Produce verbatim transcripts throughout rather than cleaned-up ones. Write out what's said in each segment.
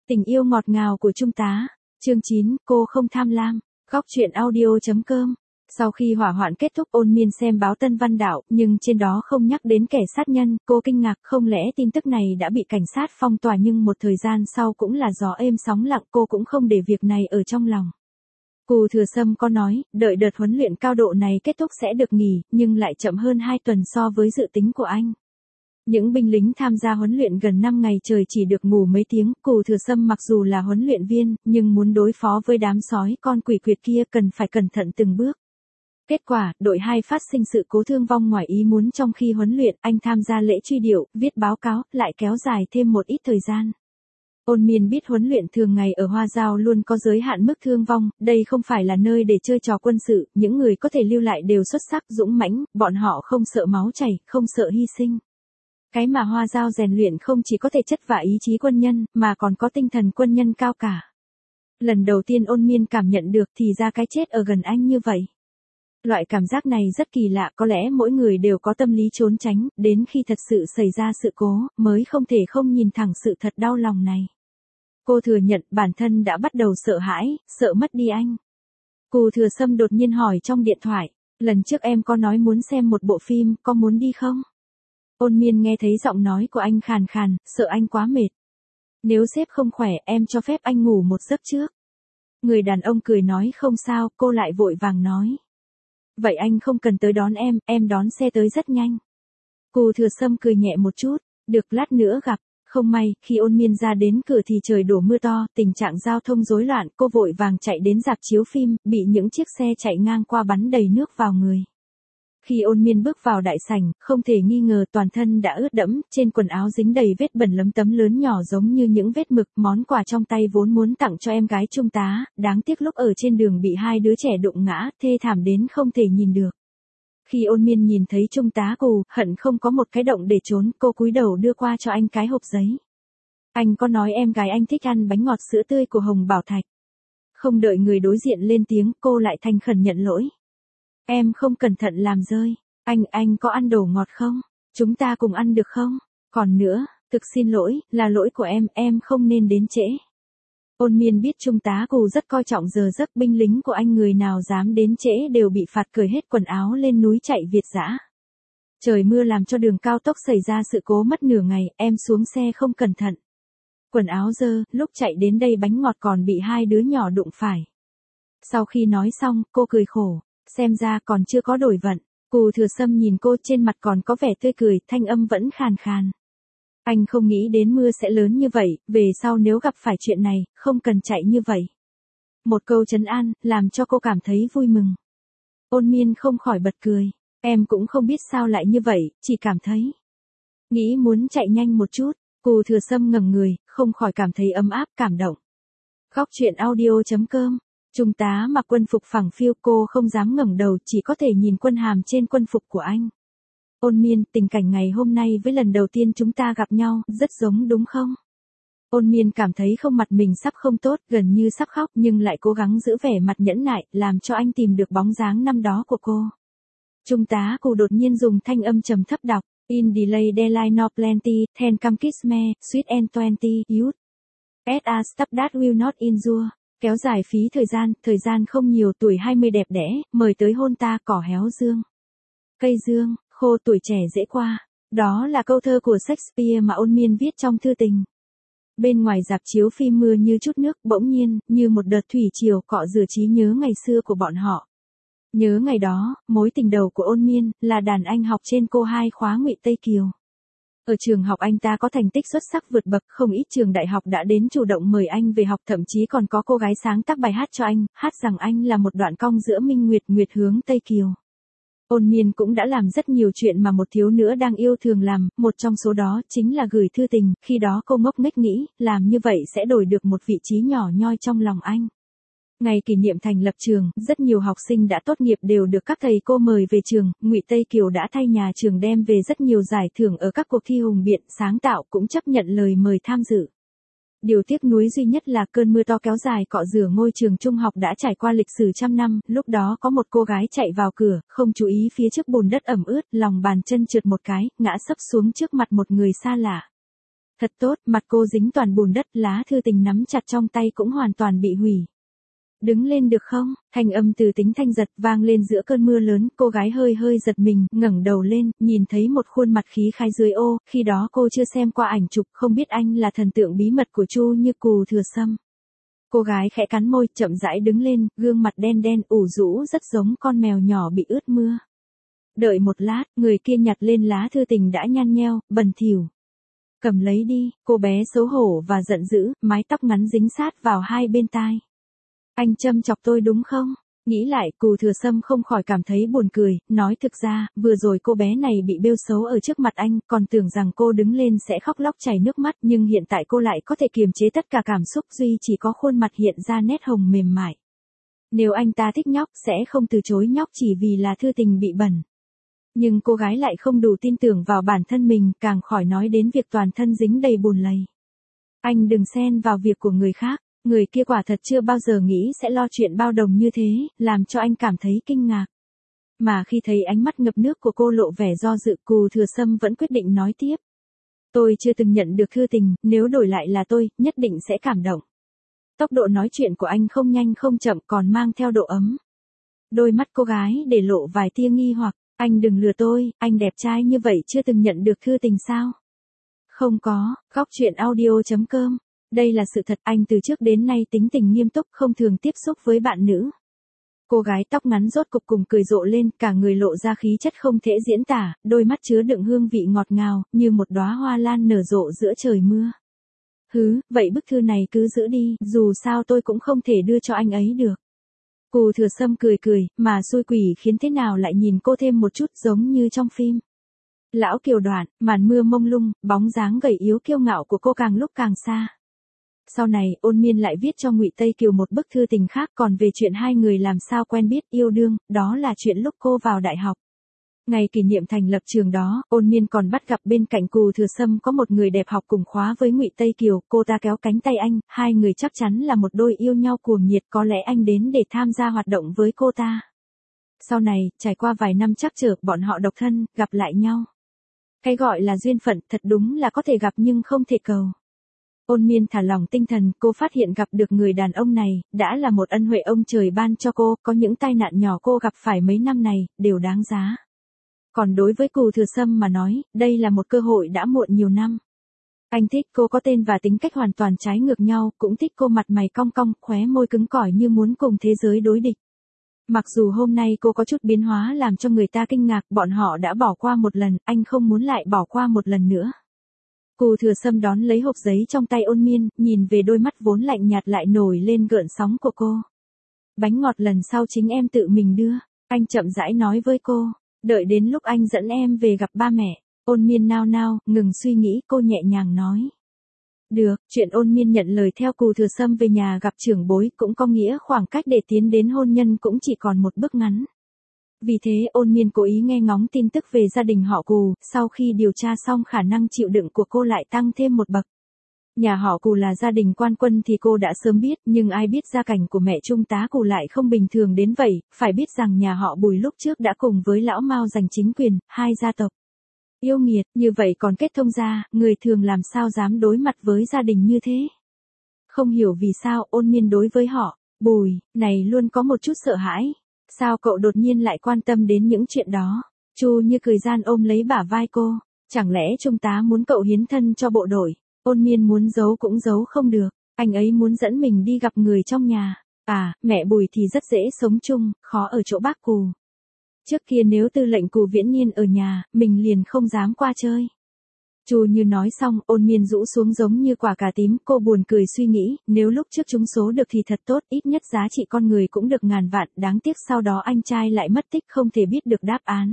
Tình yêu ngọt ngào của Trung tá. Chương chín, cô không tham lam. Góc truyện audio.com. Sau khi hỏa hoạn kết thúc, Ôn Miên xem báo Tân Văn Đạo, nhưng trên đó không nhắc đến kẻ sát nhân. Cô kinh ngạc, không lẽ tin tức này đã bị cảnh sát phong tỏa, nhưng một thời gian sau cũng là gió êm sóng lặng, cô cũng không để việc này ở trong lòng. Cù Thừa Sâm có nói, đợi đợt huấn luyện cao độ này kết thúc sẽ được nghỉ, nhưng lại chậm hơn hai tuần so với dự tính của anh. Những binh lính tham gia huấn luyện gần năm ngày trời chỉ được ngủ mấy tiếng. Cù Thừa Sâm mặc dù là huấn luyện viên, nhưng muốn đối phó với đám sói con quỷ quyệt kia cần phải cẩn thận từng bước. Kết quả, đội hai phát sinh sự cố thương vong ngoài ý muốn trong khi huấn luyện. Anh tham gia lễ truy điệu, viết báo cáo, lại kéo dài thêm một ít thời gian. Ôn Miên biết huấn luyện thường ngày ở Hoa Giao luôn có giới hạn mức thương vong, đây không phải là nơi để chơi trò quân sự, những người có thể lưu lại đều xuất sắc, dũng mãnh, bọn họ không sợ máu chảy, không sợ hy sinh. Cái mà Hoa Giao rèn luyện không chỉ có thể chất và ý chí quân nhân, mà còn có tinh thần quân nhân cao cả. Lần đầu tiên Ôn Miên cảm nhận được thì ra cái chết ở gần anh như vậy. Loại cảm giác này rất kỳ lạ, có lẽ mỗi người đều có tâm lý trốn tránh, đến khi thật sự xảy ra sự cố, mới không thể không nhìn thẳng sự thật đau lòng này. Cô thừa nhận bản thân đã bắt đầu sợ hãi, sợ mất đi anh. Cù Thừa Sâm đột nhiên hỏi trong điện thoại, lần trước em có nói muốn xem một bộ phim, có muốn đi không? Ôn Miên nghe thấy giọng nói của anh khàn khàn, sợ anh quá mệt. Nếu sếp không khỏe, em cho phép anh ngủ một giấc trước. Người đàn ông cười nói không sao, cô lại vội vàng nói. Vậy anh không cần tới đón em, em đón xe tới rất nhanh. Cù Thừa Sâm cười nhẹ một chút, được lát nữa gặp. Không may, khi Ôn Miên ra đến cửa thì trời đổ mưa to, tình trạng giao thông rối loạn, cô vội vàng chạy đến rạp chiếu phim, bị những chiếc xe chạy ngang qua bắn đầy nước vào người. Khi Ôn Miên bước vào đại sảnh, không thể nghi ngờ toàn thân đã ướt đẫm, trên quần áo dính đầy vết bẩn lấm tấm lớn nhỏ giống như những vết mực. Món quà trong tay vốn muốn tặng cho em gái Trung tá, đáng tiếc lúc ở trên đường bị hai đứa trẻ đụng ngã, thê thảm đến không thể nhìn được. Khi Ôn Miên nhìn thấy Trung tá Cù, hận không có một cái động để trốn, cô cúi đầu đưa qua cho anh cái hộp giấy. Anh có nói em gái anh thích ăn bánh ngọt sữa tươi của Hồng Bảo Thạch. Không đợi người đối diện lên tiếng, cô lại thành khẩn nhận lỗi. Em không cẩn thận làm rơi. Anh, anh có ăn đồ ngọt không? Chúng ta cùng ăn được không? Còn nữa, thực xin lỗi, là lỗi của em, em không nên đến trễ. Ôn Miên biết Trung tá Cù rất coi trọng giờ giấc, binh lính của anh người nào dám đến trễ đều bị phạt cởi hết quần áo lên núi chạy Việt dã. Trời mưa làm cho đường cao tốc xảy ra sự cố mất nửa ngày, em xuống xe không cẩn thận. Quần áo dơ, lúc chạy đến đây bánh ngọt còn bị hai đứa nhỏ đụng phải. Sau khi nói xong, cô cười khổ. Xem ra còn chưa có đổi vận. Cù Thừa Sâm nhìn cô, trên mặt còn có vẻ tươi cười, thanh âm vẫn khàn khàn. Anh không nghĩ đến mưa sẽ lớn như vậy, về sau nếu gặp phải chuyện này, không cần chạy như vậy. Một câu trấn an, làm cho cô cảm thấy vui mừng. Ôn Miên không khỏi bật cười. Em cũng không biết sao lại như vậy, chỉ cảm thấy. Nghĩ muốn chạy nhanh một chút. Cù Thừa Sâm ngẩng người, không khỏi cảm thấy ấm áp, cảm động. Góc truyện audio.com. Trung tá mặc quân phục phẳng phiu, cô không dám ngẩng đầu, chỉ có thể nhìn quân hàm trên quân phục của anh. Ôn Miên, tình cảnh ngày hôm nay với lần đầu tiên chúng ta gặp nhau, rất giống đúng không? Ôn Miên cảm thấy không mặt mình sắp không tốt, gần như sắp khóc, nhưng lại cố gắng giữ vẻ mặt nhẫn nại, làm cho anh tìm được bóng dáng năm đó của cô. Trung tá Cù đột nhiên dùng thanh âm trầm thấp đọc, In delay deadline no plenty, then come kiss me, sweet and twenty, youth. As a step that will not injure. Kéo dài phí thời gian, thời gian không nhiều, tuổi hai mươi đẹp đẽ, mời tới hôn ta, cỏ héo dương. Cây dương, khô tuổi trẻ dễ qua. Đó là câu thơ của Shakespeare mà Ôn Miên viết trong thư tình. Bên ngoài rạp chiếu phim mưa như chút nước, bỗng nhiên, như một đợt thủy triều cọ rửa trí nhớ ngày xưa của bọn họ. Nhớ ngày đó, mối tình đầu của Ôn Miên, là đàn anh học trên cô hai khóa Ngụy Tây Kiều. Ở trường học anh ta có thành tích xuất sắc vượt bậc, không ít trường đại học đã đến chủ động mời anh về học, thậm chí còn có cô gái sáng tác bài hát cho anh, hát rằng anh là một đoạn cong giữa Minh Nguyệt, Nguyệt hướng Tây Kiều. Ôn Miên cũng đã làm rất nhiều chuyện mà một thiếu nữ đang yêu thường làm, một trong số đó chính là gửi thư tình, khi đó cô ngốc nghếch nghĩ, làm như vậy sẽ đổi được một vị trí nhỏ nhoi trong lòng anh. Ngày kỷ niệm thành lập trường, rất nhiều học sinh đã tốt nghiệp đều được các thầy cô mời về trường, Ngụy Tây Kiều đã thay nhà trường đem về rất nhiều giải thưởng ở các cuộc thi hùng biện, sáng tạo, cũng chấp nhận lời mời tham dự. Điều tiếc nuối duy nhất là cơn mưa to kéo dài cọ rửa ngôi trường trung học đã trải qua lịch sử trăm năm, lúc đó có một cô gái chạy vào cửa, không chú ý phía trước bùn đất ẩm ướt, lòng bàn chân trượt một cái, ngã sấp xuống trước mặt một người xa lạ. Thật tốt, mặt cô dính toàn bùn đất, lá thư tình nắm chặt trong tay cũng hoàn toàn bị hủy. Đứng lên được không? Thanh âm từ tính thanh giật vang lên giữa cơn mưa lớn, cô gái hơi hơi giật mình, ngẩng đầu lên, nhìn thấy một khuôn mặt khí khái dưới ô, khi đó cô chưa xem qua ảnh chụp, không biết anh là thần tượng bí mật của Chu Như Cù Thừa Sâm. Cô gái khẽ cắn môi, chậm rãi đứng lên, gương mặt đen đen ủ rũ rất giống con mèo nhỏ bị ướt mưa. Đợi một lát, người kia nhặt lên lá thư tình đã nhăn nheo, bẩn thỉu. Cầm lấy đi, cô bé xấu hổ và giận dữ, mái tóc ngắn dính sát vào hai bên tai. Anh châm chọc tôi đúng không? Nghĩ lại, Cù Thừa Sâm không khỏi cảm thấy buồn cười, nói thực ra, vừa rồi cô bé này bị bêu xấu ở trước mặt anh, còn tưởng rằng cô đứng lên sẽ khóc lóc chảy nước mắt, nhưng hiện tại cô lại có thể kiềm chế tất cả cảm xúc, duy chỉ có khuôn mặt hiện ra nét hồng mềm mại. Nếu anh ta thích nhóc, sẽ không từ chối nhóc chỉ vì là thư tình bị bẩn. Nhưng cô gái lại không đủ tin tưởng vào bản thân mình, càng khỏi nói đến việc toàn thân dính đầy bùn lầy. Anh đừng xen vào việc của người khác. Người kia quả thật chưa bao giờ nghĩ sẽ lo chuyện bao đồng như thế, làm cho anh cảm thấy kinh ngạc. Mà khi thấy ánh mắt ngập nước của cô lộ vẻ do dự, Cù Thừa Sâm vẫn quyết định nói tiếp. Tôi chưa từng nhận được thư tình, nếu đổi lại là tôi, nhất định sẽ cảm động. Tốc độ nói chuyện của anh không nhanh không chậm còn mang theo độ ấm. Đôi mắt cô gái để lộ vài tia nghi hoặc, anh đừng lừa tôi, anh đẹp trai như vậy chưa từng nhận được thư tình sao? Không có, góc truyện audio chấm com. Đây là sự thật, anh từ trước đến nay tính tình nghiêm túc, không thường tiếp xúc với bạn nữ. Cô gái tóc ngắn rốt cục cùng cười rộ lên, cả người lộ ra khí chất không thể diễn tả, đôi mắt chứa đựng hương vị ngọt ngào, như một đóa hoa lan nở rộ giữa trời mưa. Hứ, vậy bức thư này cứ giữ đi, dù sao tôi cũng không thể đưa cho anh ấy được. Cù Thừa Sâm cười cười, mà xui quỷ khiến thế nào lại nhìn cô thêm một chút giống như trong phim. Lão Kiều Đoạn, màn mưa mông lung, bóng dáng gầy yếu kiêu ngạo của cô càng lúc càng xa. Sau này, Ôn Miên lại viết cho Ngụy Tây Kiều một bức thư tình khác, còn về chuyện hai người làm sao quen biết, yêu đương, đó là chuyện lúc cô vào đại học. Ngày kỷ niệm thành lập trường đó, Ôn Miên còn bắt gặp bên cạnh Cù Thừa Sâm có một người đẹp học cùng khóa với Ngụy Tây Kiều, cô ta kéo cánh tay anh, hai người chắc chắn là một đôi yêu nhau cuồng nhiệt, có lẽ anh đến để tham gia hoạt động với cô ta. Sau này, trải qua vài năm trắc trở, bọn họ độc thân, gặp lại nhau. Cái gọi là duyên phận, thật đúng là có thể gặp nhưng không thể cầu. Ôn Miên thả lỏng tinh thần, cô phát hiện gặp được người đàn ông này, đã là một ân huệ ông trời ban cho cô, có những tai nạn nhỏ cô gặp phải mấy năm này, đều đáng giá. Còn đối với Cù Thừa Sâm mà nói, đây là một cơ hội đã muộn nhiều năm. Anh thích cô có tên và tính cách hoàn toàn trái ngược nhau, cũng thích cô mặt mày cong cong, khóe môi cứng cỏi như muốn cùng thế giới đối địch. Mặc dù hôm nay cô có chút biến hóa làm cho người ta kinh ngạc, bọn họ đã bỏ qua một lần, anh không muốn lại bỏ qua một lần nữa. Cù Thừa Sâm đón lấy hộp giấy trong tay Ôn Miên, nhìn về đôi mắt vốn lạnh nhạt lại nổi lên gợn sóng của cô. Bánh ngọt lần sau chính em tự mình đưa, anh chậm rãi nói với cô, đợi đến lúc anh dẫn em về gặp ba mẹ. Ôn Miên nao nao, ngừng suy nghĩ, cô nhẹ nhàng nói. Được, chuyện Ôn Miên nhận lời theo Cù Thừa Sâm về nhà gặp trưởng bối cũng có nghĩa khoảng cách để tiến đến hôn nhân cũng chỉ còn một bước ngắn. Vì thế Ôn Miên cố ý nghe ngóng tin tức về gia đình họ Cù, sau khi điều tra xong khả năng chịu đựng của cô lại tăng thêm một bậc. Nhà họ Cù là gia đình quan quân thì cô đã sớm biết, nhưng ai biết gia cảnh của mẹ Trung tá Cù lại không bình thường đến vậy, phải biết rằng nhà họ Bùi lúc trước đã cùng với lão Mao giành chính quyền, hai gia tộc. Yêu nghiệt, như vậy còn kết thông gia, người thường làm sao dám đối mặt với gia đình như thế. Không hiểu vì sao Ôn Miên đối với họ, Bùi, này luôn có một chút sợ hãi. Sao cậu đột nhiên lại quan tâm đến những chuyện đó? Chu Như cười gian ôm lấy bả vai cô. Chẳng lẽ Trung tá muốn cậu hiến thân cho bộ đội? Ôn Miên muốn giấu cũng giấu không được. Anh ấy muốn dẫn mình đi gặp người trong nhà. À, mẹ Bùi thì rất dễ sống chung, khó ở chỗ bác Cù. Trước kia nếu tư lệnh Cù Viễn Nhiên ở nhà, mình liền không dám qua chơi. Chu Như nói xong, Ôn Miên rũ xuống giống như quả cà tím, cô buồn cười suy nghĩ, nếu lúc trước trúng số được thì thật tốt, ít nhất giá trị con người cũng được ngàn vạn, đáng tiếc sau đó anh trai lại mất tích không thể biết được đáp án.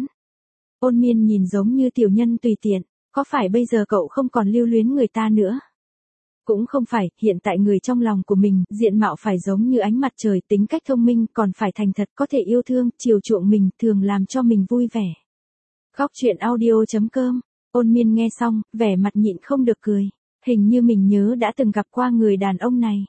Ôn Miên nhìn giống như tiểu nhân tùy tiện, có phải bây giờ cậu không còn lưu luyến người ta nữa? Cũng không phải, hiện tại người trong lòng của mình, diện mạo phải giống như ánh mặt trời, tính cách thông minh, còn phải thành thật, có thể yêu thương, chiều chuộng mình, thường làm cho mình vui vẻ. Góc truyện audio chấm com. Ôn Miên nghe xong, vẻ mặt nhịn không được cười. Hình như mình nhớ đã từng gặp qua người đàn ông này.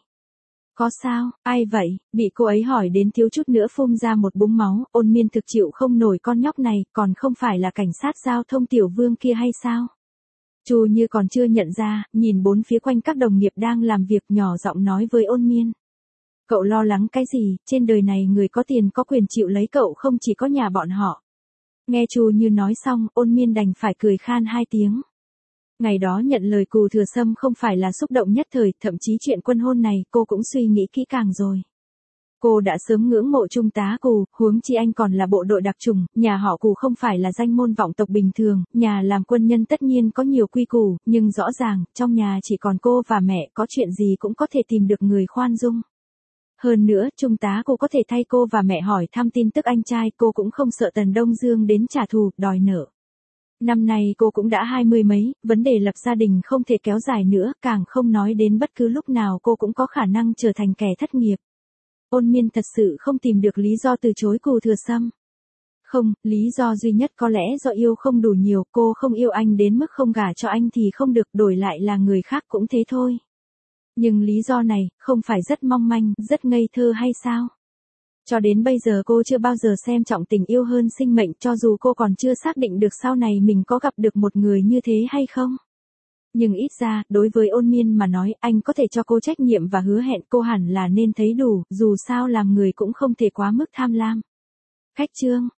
Có sao, ai vậy? Bị cô ấy hỏi đến thiếu chút nữa phun ra một búng máu. Ôn Miên thực chịu không nổi con nhóc này, còn không phải là cảnh sát giao thông Tiểu Vương kia hay sao? Chu Như còn chưa nhận ra, nhìn bốn phía quanh các đồng nghiệp đang làm việc nhỏ giọng nói với Ôn Miên. Cậu lo lắng cái gì, trên đời này người có tiền có quyền chịu lấy cậu không chỉ có nhà bọn họ. Nghe Chu Như nói xong, Ôn Miên đành phải cười khan hai tiếng. Ngày đó nhận lời Cù Thừa Sâm không phải là xúc động nhất thời, thậm chí chuyện quân hôn này cô cũng suy nghĩ kỹ càng rồi. Cô đã sớm ngưỡng mộ Trung tá Cù, huống chi anh còn là bộ đội đặc chủng, nhà họ Cù không phải là danh môn vọng tộc bình thường, nhà làm quân nhân tất nhiên có nhiều quy củ, nhưng rõ ràng, trong nhà chỉ còn cô và mẹ, có chuyện gì cũng có thể tìm được người khoan dung. Hơn nữa, Trung tá Cù có thể thay cô và mẹ hỏi thăm tin tức anh trai, cô cũng không sợ Tần Đông Dương đến trả thù, đòi nợ. Năm nay cô cũng đã hai mươi mấy, vấn đề lập gia đình không thể kéo dài nữa, càng không nói đến bất cứ lúc nào cô cũng có khả năng trở thành kẻ thất nghiệp. Ôn Miên thật sự không tìm được lý do từ chối Cù Thừa Sâm. Không, lý do duy nhất có lẽ do yêu không đủ nhiều, cô không yêu anh đến mức không gả cho anh thì không được, đổi lại là người khác cũng thế thôi. Nhưng lý do này, không phải rất mong manh, rất ngây thơ hay sao? Cho đến bây giờ cô chưa bao giờ xem trọng tình yêu hơn sinh mệnh, cho dù cô còn chưa xác định được sau này mình có gặp được một người như thế hay không. Nhưng ít ra, đối với Ôn Miên mà nói, anh có thể cho cô trách nhiệm và hứa hẹn, cô hẳn là nên thấy đủ, dù sao làm người cũng không thể quá mức tham lam. Khách chương